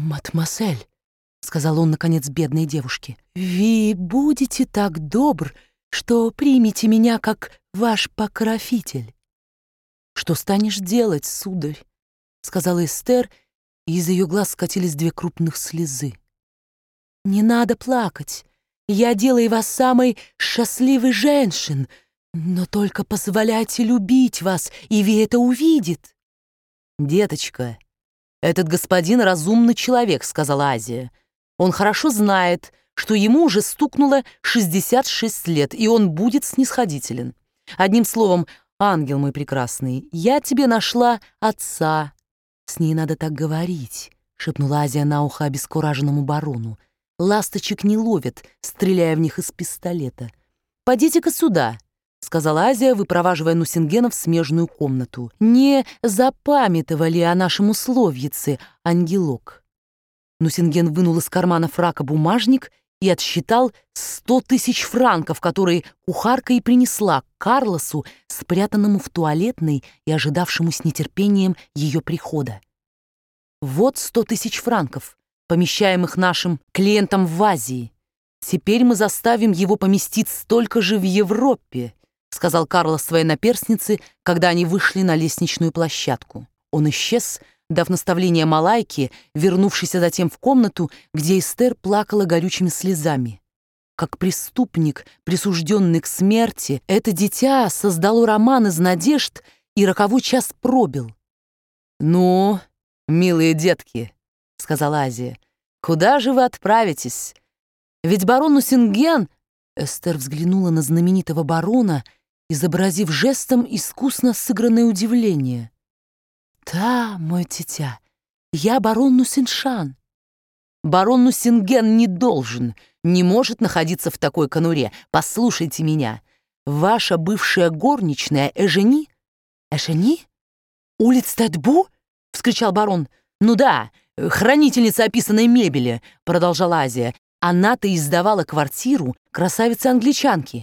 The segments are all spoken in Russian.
«Мадемуазель», — сказал он, наконец, бедной девушке, «вы будете так добр, что примите меня как ваш покровитель». «Что станешь делать, сударь?» — сказала Эстер, и из ее глаз скатились две крупных слезы. «Не надо плакать. Я делаю вас самой счастливой женщиной, но только позволяйте любить вас, и вы это увидит». «Деточка, этот господин разумный человек», — сказала Азия. «Он хорошо знает, что ему уже стукнуло 66 лет, и он будет снисходителен. Одним словом, ангел мой прекрасный, я тебе нашла отца». «С ней надо так говорить», — шепнула Азия на ухо обескураженному барону. «Ласточек не ловят, стреляя в них из пистолета». «Подите-ка сюда», — сказала Азия, выпроваживая Нусингена в смежную комнату. «Не запамятовали о нашем условице, ангелок». Нусинген вынул из кармана фрака бумажник и отсчитал 100 000 франков, которые кухарка и принесла к Карлосу, спрятанному в туалетной и ожидавшему с нетерпением ее прихода. «Вот 100 000 франков, помещаемых нашим клиентам в Азии. Теперь мы заставим его поместить столько же в Европе», сказал Карлос своей наперснице, когда они вышли на лестничную площадку. Он исчез, дав наставление Малайке, вернувшейся затем в комнату, где Эстер плакала горючими слезами. Как преступник, присужденный к смерти, это дитя создало роман из надежд, и роковой час пробил. «Ну, милые детки», — сказала Азия, — «куда же вы отправитесь? Ведь барон Нусинген...» Эстер взглянула на знаменитого барона, изобразив жестом искусно сыгранное удивление. «Да, мой дитя, я барон Нусиншан». «Барон Нусинген не может находиться в такой конуре. Послушайте меня. Ваша бывшая горничная Эжени...» «Эжени? Улиц Тетбу?» — вскричал барон. «Ну да, хранительница описанной мебели», — продолжала Азия. «Она-то издавала квартиру красавицы-англичанки».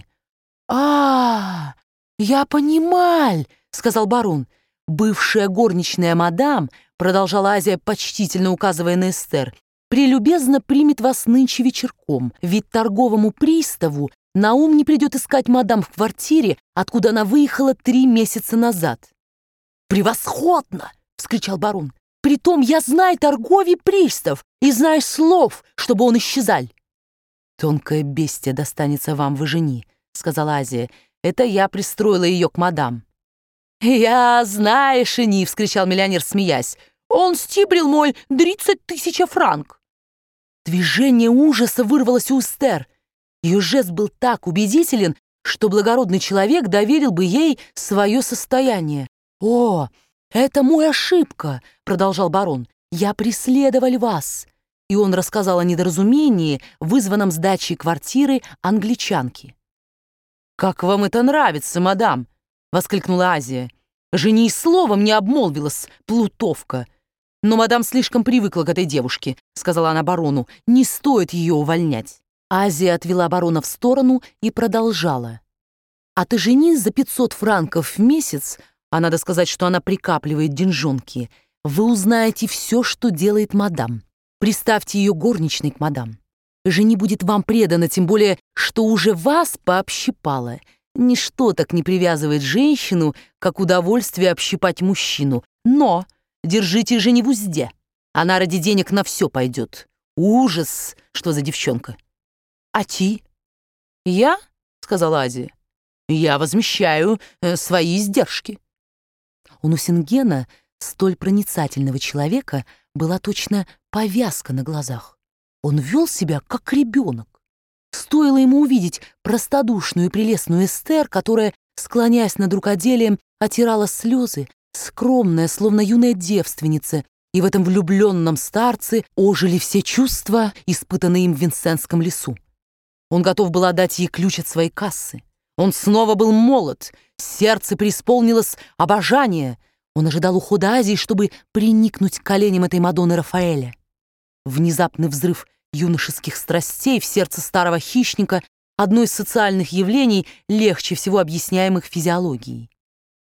Я понимаю», — сказал барон. «Бывшая горничная мадам», — продолжала Азия, почтительно указывая на Эстер, «прелюбезно примет вас нынче вечерком, ведь торговому приставу на ум не придет искать мадам в квартире, откуда она выехала 3 месяца назад». «Превосходно!» — вскричал барон. «Притом я знаю торговий пристав и знаю слов, чтобы он исчезал». «Тонкое бестие достанется вам в Эжени», — сказала Азия. «Это я пристроила ее к мадам». «Я знаю, Шени!» — вскричал миллионер, смеясь. «Он стибрил мой 30 000 франк!» Движение ужаса вырвалось у Эстер. Ее жест был так убедителен, что благородный человек доверил бы ей свое состояние. «О, это моя ошибка!» — продолжал барон. «Я преследовал вас!» И он рассказал о недоразумении, вызванном сдачей квартиры англичанки. «Как вам это нравится, мадам?» — воскликнула Азия. «Жени и словом не обмолвилась, плутовка». «Но мадам слишком привыкла к этой девушке», — сказала она барону. «Не стоит ее увольнять». Азия отвела барона в сторону и продолжала. «А ты жени за 500 франков в месяц, а надо сказать, что она прикапливает деньжонки, вы узнаете все, что делает мадам. Приставьте ее горничной к мадам. Жени будет вам предана, тем более, что уже вас пообщипала. Ничто так не привязывает женщину, как удовольствие общипать мужчину. Но держите Жени в узде. Она ради денег на все пойдет. Ужас, что за девчонка». «А ти?» «Я?» — сказала Азия. «Я возмещаю свои издержки». У Нусингена, столь проницательного человека, была точно повязка на глазах. Он вел себя как ребенок. Стоило ему увидеть простодушную и прелестную Эстер, которая, склоняясь над рукоделием, отирала слезы, скромная, словно юная девственница, и в этом влюбленном старце ожили все чувства, испытанные им в Винсентском лесу. Он готов был отдать ей ключ от своей кассы. Он снова был молод, сердце преисполнилось обожание. Он ожидал ухода Азии, чтобы приникнуть к коленям этой Мадонны Рафаэля. Внезапный взрыв юношеских страстей в сердце старого хищника — одно из социальных явлений, легче всего объясняемых физиологией.